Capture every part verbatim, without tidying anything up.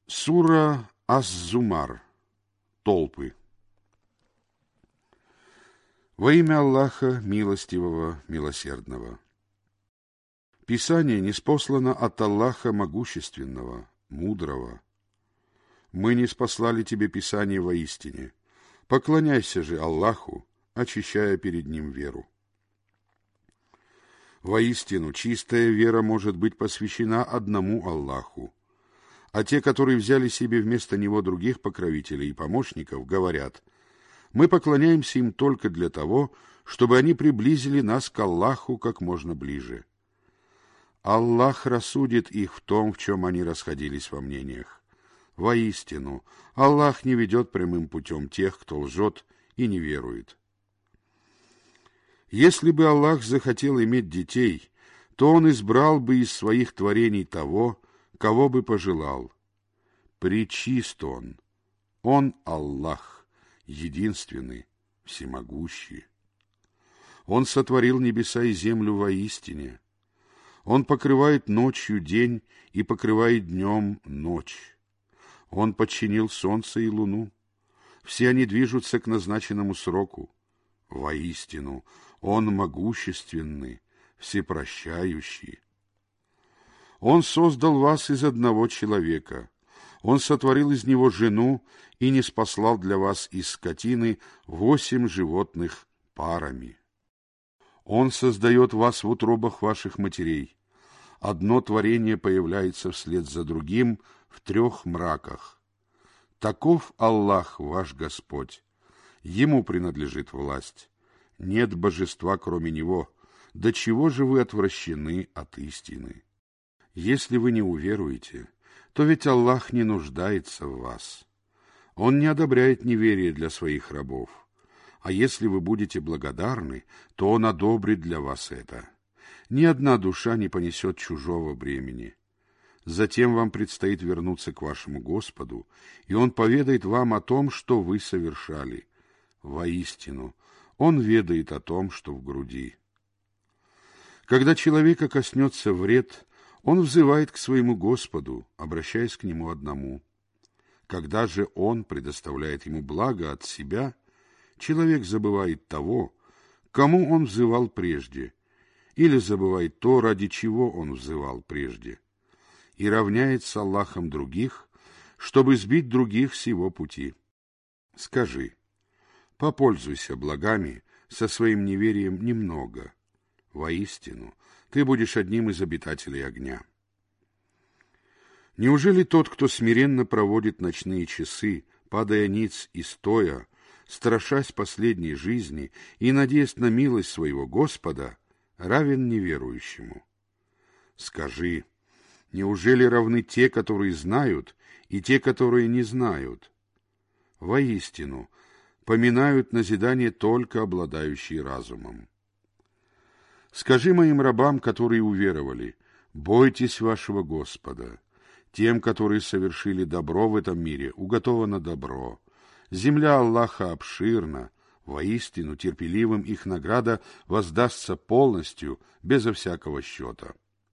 Сура Ас-Зумар. Толпы. Во имя Аллаха, милостивого, милосердного. Писание ниспослано от Аллаха могущественного, мудрого. Мы ниспослали тебе Писание воистине. Поклоняйся же Аллаху, очищая перед Ним веру. Воистину, чистая вера может быть посвящена одному Аллаху. А те, которые взяли себе вместо Него других покровителей и помощников, говорят: мы поклоняемся им только для того, чтобы они приблизили нас к Аллаху как можно ближе. Аллах рассудит их в том, в чем они расходились во мнениях. Воистину, Аллах не ведет прямым путем тех, кто лжет и не верует. Если бы Аллах захотел иметь детей, то Он избрал бы из своих творений того, кого бы пожелал. Пречист Он. Он Аллах, единственный, всемогущий. Он сотворил небеса и землю воистине. Он покрывает ночью день и покрывает днем ночь. Он подчинил солнце и луну. Все они движутся к назначенному сроку. Воистину, Он могущественный, всепрощающий. Он создал вас из одного человека. Он сотворил из него жену и ниспослал для вас из скотины восемь животных парами. Он создает вас в утробах ваших матерей. Одно творение появляется вслед за другим в трех мраках. Таков Аллах, ваш Господь. Ему принадлежит власть. Нет божества, кроме Него. До чего же вы отвращены от истины? Если вы не уверуете, то ведь Аллах не нуждается в вас. Он не одобряет неверие для своих рабов. А если вы будете благодарны, то Он одобрит для вас это. Ни одна душа не понесет чужого бремени. Затем вам предстоит вернуться к вашему Господу, и Он поведает вам о том, что вы совершали. Воистину, Он ведает о том, что в груди. Когда человека коснется вред, он взывает к своему Господу, обращаясь к Нему одному. Когда же Он предоставляет ему благо от себя, человек забывает того, кому он взывал прежде, или забывает то, ради чего он взывал прежде, и равняет с Аллахом других, чтобы сбить других с его пути. Скажи: попользуйся благами со своим неверием немного. Воистину, ты будешь одним из обитателей огня. Неужели тот, кто смиренно проводит ночные часы, падая ниц и стоя, страшась последней жизни и надеясь на милость своего Господа, равен неверующему? Скажи: неужели равны те, которые знают, и те, которые не знают? Воистину, поминают назидание только обладающие разумом. Скажи моим рабам, которые уверовали: бойтесь вашего Господа. Тем, которые совершили добро в этом мире, уготовано добро. Земля Аллаха обширна, воистину терпеливым их награда воздастся полностью, безо всякого счета.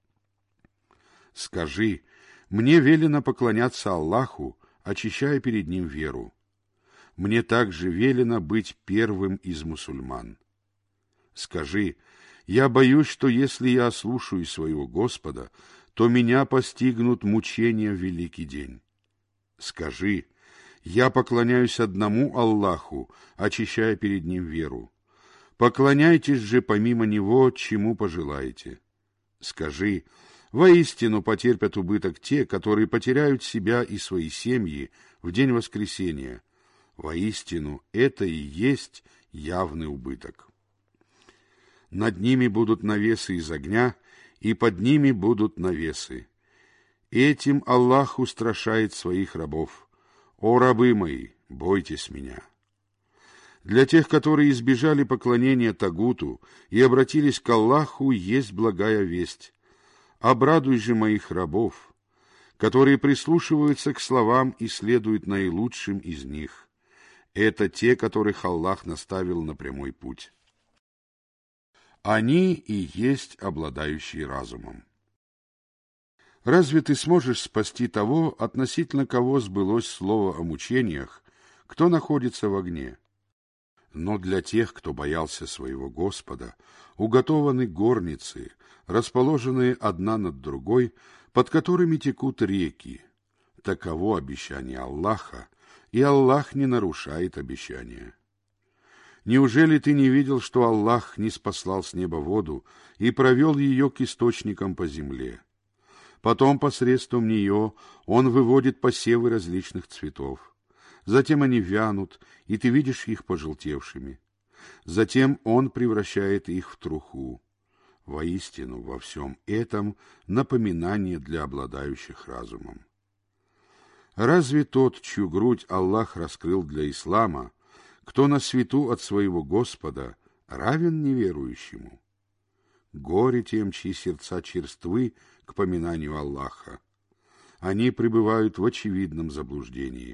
Скажи: мне велено поклоняться Аллаху, очищая перед Ним веру. Мне также велено быть первым из мусульман. Скажи: я боюсь, что если я ослушаюсь своего Господа, то меня постигнут мучения в великий день. Скажи: я поклоняюсь одному Аллаху, очищая перед Ним веру. Поклоняйтесь же помимо Него, чему пожелаете. Скажи: воистину потерпят убыток те, которые потеряют себя и свои семьи в день воскресения. Воистину, это и есть явный убыток. Над ними будут навесы из огня, и под ними будут навесы. Этим Аллах устрашает своих рабов. О, рабы мои, бойтесь Меня. Для тех, которые избежали поклонения Тагуту и обратились к Аллаху, есть благая весть. Обрадуй же моих рабов, которые прислушиваются к словам и следуют наилучшим из них. Это те, которых Аллах наставил на прямой путь. Они и есть обладающие разумом. Разве ты сможешь спасти того, относительно кого сбылось слово о мучениях, кто находится в огне? Но для тех, кто боялся своего Господа, уготованы горницы, расположенные одна над другой, под которыми текут реки. Таково обещание Аллаха, и Аллах не нарушает обещания. Неужели ты не видел, что Аллах не спаслал с неба воду и провел ее к источникам по земле? Потом посредством нее Он выводит посевы различных цветов. Затем они вянут, и ты видишь их пожелтевшими. Затем Он превращает их в труху. Воистину, во всем этом напоминание для обладающих разумом. Разве тот, чью грудь Аллах раскрыл для ислама, кто на свету от своего Господа, равен неверующему? Горе тем, чьи сердца черствы к поминанию Аллаха. Они пребывают в очевидном заблуждении.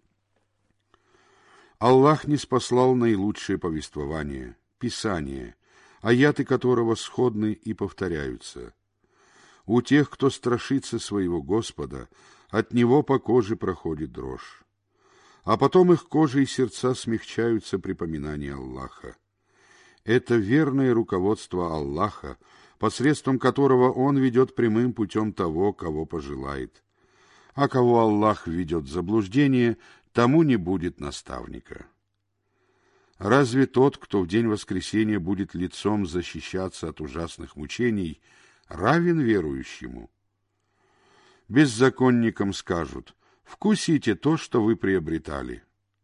Аллах не спаслал наилучшее повествование, Писание, аяты которого сходны и повторяются. У тех, кто страшится своего Господа, от Него по коже проходит дрожь. А потом их кожа и сердца смягчаются при поминании Аллаха. Это верное руководство Аллаха, посредством которого Он ведет прямым путем того, кого пожелает. А кого Аллах введет в заблуждение, тому не будет наставника. Разве тот, кто в день воскресения будет лицом защищаться от ужасных мучений, равен верующему? Беззаконникам скажут: «Вкусите то, что вы приобретали».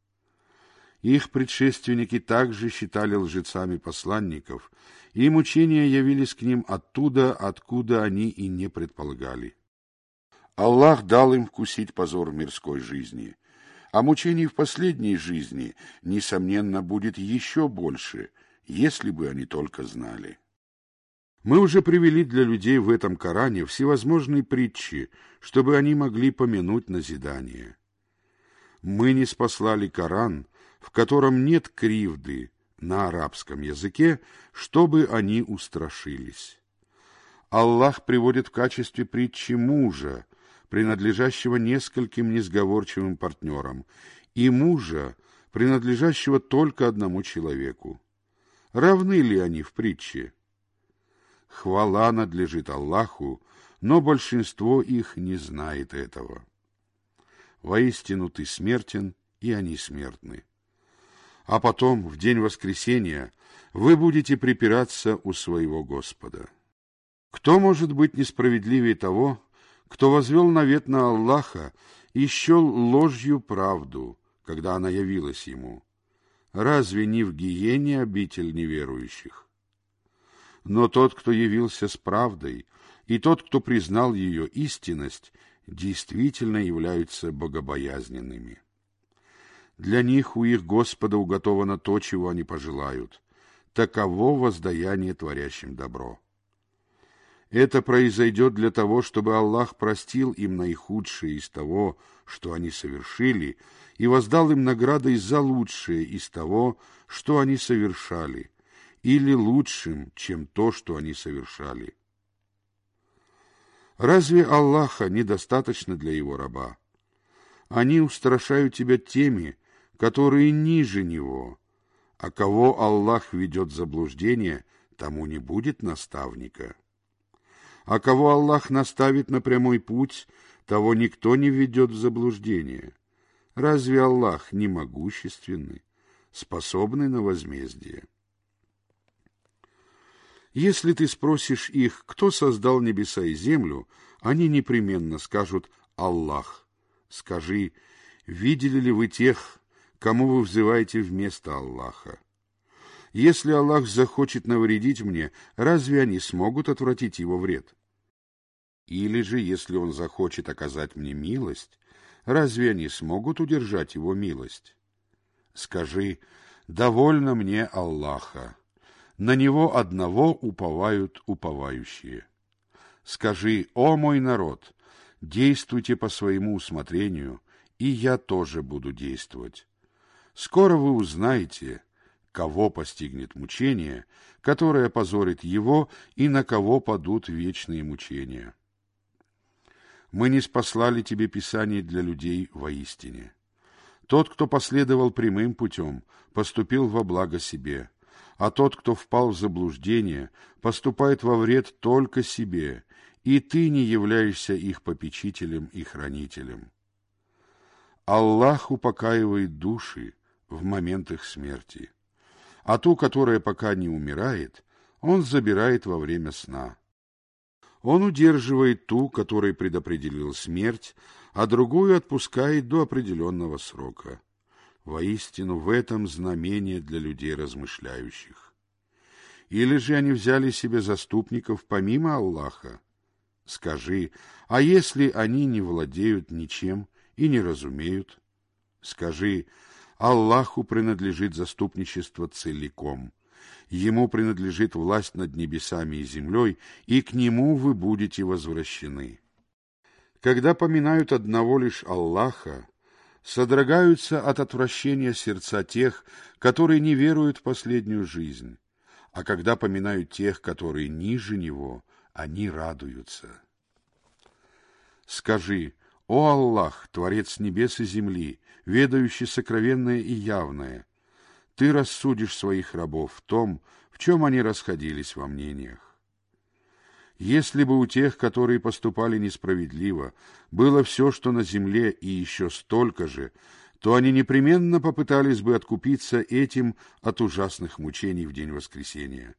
Их предшественники также считали лжецами посланников, и мучения явились к ним оттуда, откуда они и не предполагали. Аллах дал им вкусить позор мирской жизни, а мучений в последней жизни, несомненно, будет еще больше, если бы они только знали. Мы уже привели для людей в этом Коране всевозможные притчи, чтобы они могли помянуть назидание. Мы не спаслали Коран, в котором нет кривды на арабском языке, чтобы они устрашились. Аллах приводит в качестве притчи мужа, принадлежащего нескольким несговорчивым партнерам, и мужа, принадлежащего только одному человеку. Равны ли они в притче? Хвала надлежит Аллаху, но большинство их не знает этого. Воистину ты смертен, и они смертны. А потом, в день воскресения, вы будете припираться у своего Господа. Кто может быть несправедливее того, кто возвел навет на Аллаха и счел ложью правду, когда она явилась ему? Разве не в гиене обитель неверующих? Но тот, кто явился с правдой, и тот, кто признал ее истинность, действительно являются богобоязненными. Для них у их Господа уготовано то, чего они пожелают. Таково воздаяние творящим добро. Это произойдет для того, чтобы Аллах простил им наихудшее из того, что они совершили, и воздал им наградой за лучшее из того, что они совершали, или лучшим, чем то, что они совершали. Разве Аллаха недостаточно для его раба? Они устрашают тебя теми, которые ниже него, а кого Аллах ведет в заблуждение, тому не будет наставника. А кого Аллах наставит на прямой путь, того никто не ведет в заблуждение. Разве Аллах не могущественный, способный на возмездие? Если ты спросишь их, кто создал небеса и землю, они непременно скажут: Аллах. Скажи: видели ли вы тех, кому вы взываете вместо Аллаха? Если Аллах захочет навредить мне, разве они смогут отвратить его вред? Или же, если Он захочет оказать мне милость, разве они смогут удержать его милость? Скажи: довольно мне Аллаха. На Него одного уповают уповающие. Скажи: о мой народ, действуйте по своему усмотрению, и я тоже буду действовать. Скоро вы узнаете, кого постигнет мучение, которое позорит его, и на кого падут вечные мучения. Мы не спаслали тебе Писание для людей воистине. Тот, кто последовал прямым путем, поступил во благо себе, а тот, кто впал в заблуждение, поступает во вред только себе, и ты не являешься их попечителем и хранителем. Аллах упокаивает души в момент их смерти, а ту, которая пока не умирает, Он забирает во время сна. Он удерживает ту, которой предопределил смерть, а другую отпускает до определенного срока. Воистину, в этом знамение для людей размышляющих. Или же они взяли себе заступников помимо Аллаха? Скажи, а если они не владеют ничем и не разумеют? Скажи, Аллаху принадлежит заступничество целиком. Ему принадлежит власть над небесами и землей, и к Нему вы будете возвращены. Когда поминают одного лишь Аллаха, содрогаются от отвращения сердца тех, которые не веруют в последнюю жизнь, а когда поминают тех, которые ниже Него, они радуются. Скажи, о Аллах, Творец небес и земли, ведающий сокровенное и явное, Ты рассудишь своих рабов в том, в чем они расходились во мнениях. Если бы у тех, которые поступали несправедливо, было все, что на земле, и еще столько же, то они непременно попытались бы откупиться этим от ужасных мучений в день воскресения.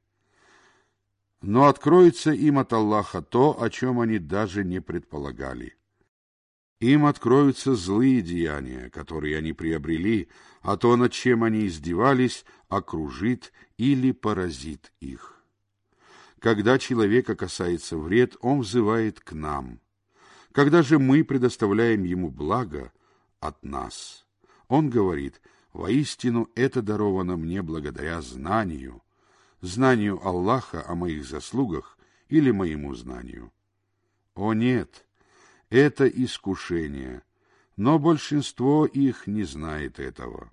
Но откроется им от Аллаха то, о чем они даже не предполагали. Им откроются злые деяния, которые они приобрели, а то, над чем они издевались, окружит или поразит их. Когда человека касается вред, он взывает к нам. Когда же мы предоставляем ему благо от нас, он говорит: воистину это даровано мне благодаря знанию, знанию Аллаха о моих заслугах или моему знанию. О нет! Это искушение, но большинство их не знает этого.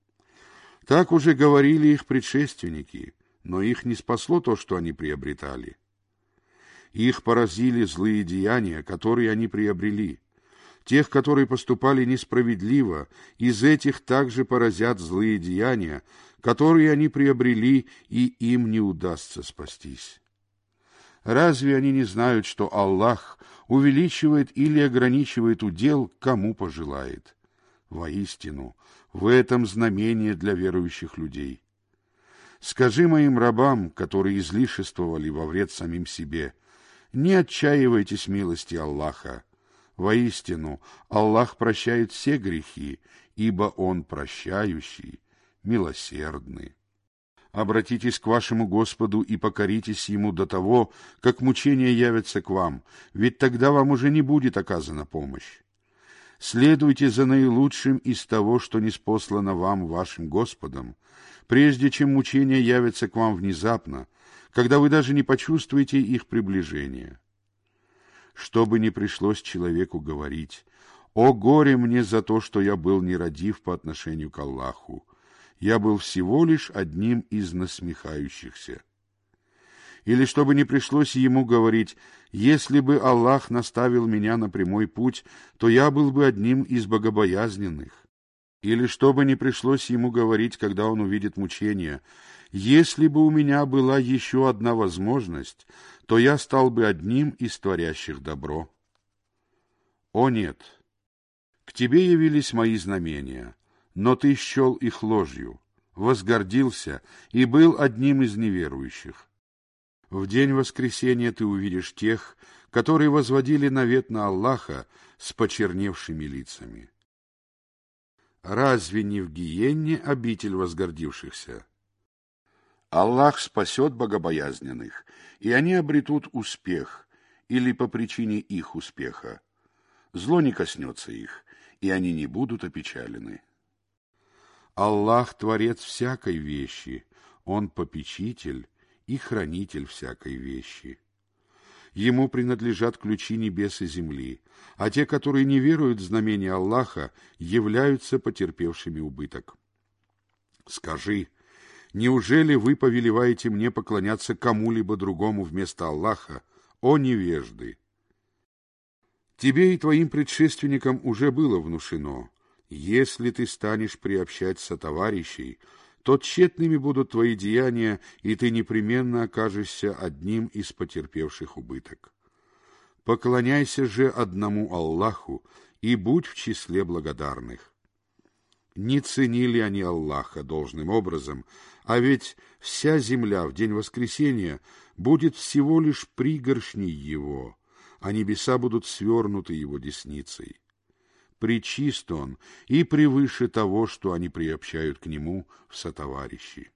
Так уже говорили их предшественники, но их не спасло то, что они приобретали. Их поразили злые деяния, которые они приобрели. Тех, которые поступали несправедливо, из этих также поразят злые деяния, которые они приобрели, и им не удастся спастись. Разве они не знают, что Аллах увеличивает или ограничивает удел, кому пожелает? Воистину, в этом знамение для верующих людей. Скажи моим рабам, которые излишествовали во вред самим себе, не отчаивайтесь милости Аллаха. Воистину, Аллах прощает все грехи, ибо Он прощающий, милосердный. Обратитесь к вашему Господу и покоритесь Ему до того, как мучения явятся к вам, ведь тогда вам уже не будет оказана помощь. Следуйте за наилучшим из того, что ниспослано вам вашим Господом, прежде чем мучения явятся к вам внезапно, когда вы даже не почувствуете их приближения. Чтобы не пришлось человеку говорить: «О горе мне за то, что я был нерадив по отношению к Аллаху! Я был всего лишь одним из насмехающихся». Или чтобы не пришлось ему говорить: «Если бы Аллах наставил меня на прямой путь, то я был бы одним из богобоязненных». Или чтобы не пришлось ему говорить, когда он увидит мучения: «Если бы у меня была еще одна возможность, то я стал бы одним из творящих добро». О нет! К тебе явились мои знамения, но ты счел их ложью, возгордился и был одним из неверующих. В день воскресения ты увидишь тех, которые возводили навет на Аллаха с почерневшими лицами. Разве не в гиенне обитель возгордившихся? Аллах спасет богобоязненных, и они обретут успех, или по причине их успеха. Зло не коснется их, и они не будут опечалены. Аллах — творец всякой вещи, Он попечитель и хранитель всякой вещи. Ему принадлежат ключи небес и земли, а те, которые не веруют в знамения Аллаха, являются потерпевшими убыток. Скажи, неужели вы повелеваете мне поклоняться кому-либо другому вместо Аллаха, о невежды? Тебе и твоим предшественникам уже было внушено: если ты станешь приобщать сотоварищей, то тщетными будут твои деяния, и ты непременно окажешься одним из потерпевших убыток. Поклоняйся же одному Аллаху и будь в числе благодарных. Не ценили они Аллаха должным образом, а ведь вся земля в день воскресения будет всего лишь пригоршней его, а небеса будут свернуты его десницей. Пречист он и превыше того, что они приобщают к нему в сотоварищи.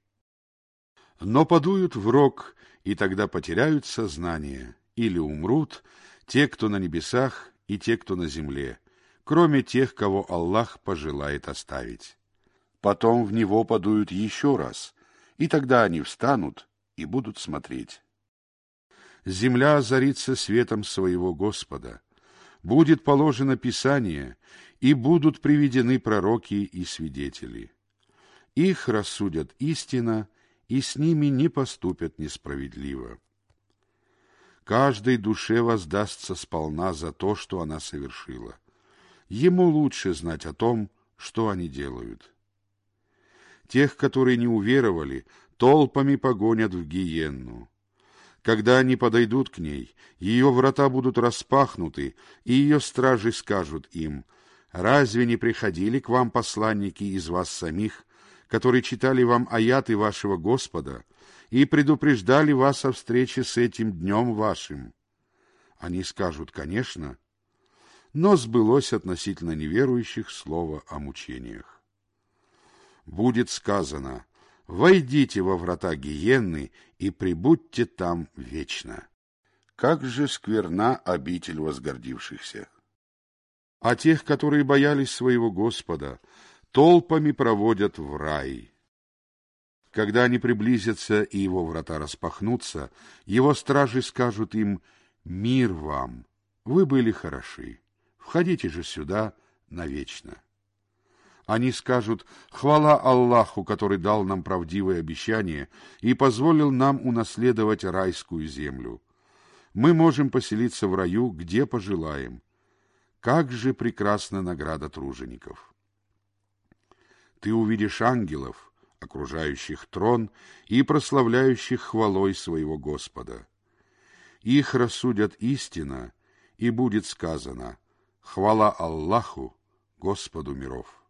Но подуют в рог, и тогда потеряют сознание, или умрут те, кто на небесах, и те, кто на земле, кроме тех, кого Аллах пожелает оставить. Потом в него подуют еще раз, и тогда они встанут и будут смотреть. Земля озарится светом своего Господа, будет положено Писание, и будут приведены пророки и свидетели. Их рассудят истина, и с ними не поступят несправедливо. Каждой душе воздастся сполна за то, что она совершила. Ему лучше знать о том, что они делают. Тех, которые не уверовали, толпами погонят в гиенну. Когда они подойдут к ней, ее врата будут распахнуты, и ее стражи скажут им: «Разве не приходили к вам посланники из вас самих, которые читали вам аяты вашего Господа и предупреждали вас о встрече с этим днем вашим?» Они скажут: «Конечно», но сбылось относительно неверующих слово о мучениях. Будет сказано: «Войдите во врата гиенны и пребудьте там вечно». Как же скверна обитель возгордившихся! А тех, которые боялись своего Господа, толпами проводят в рай. Когда они приблизятся и его врата распахнутся, его стражи скажут им: «Мир вам! Вы были хороши. Входите же сюда навечно». Они скажут: «Хвала Аллаху, который дал нам правдивое обещание и позволил нам унаследовать райскую землю. Мы можем поселиться в раю, где пожелаем. Как же прекрасна награда тружеников!» Ты увидишь ангелов, окружающих трон и прославляющих хвалой своего Господа. Их рассудят истина, и будет сказано: «Хвала Аллаху, Господу миров».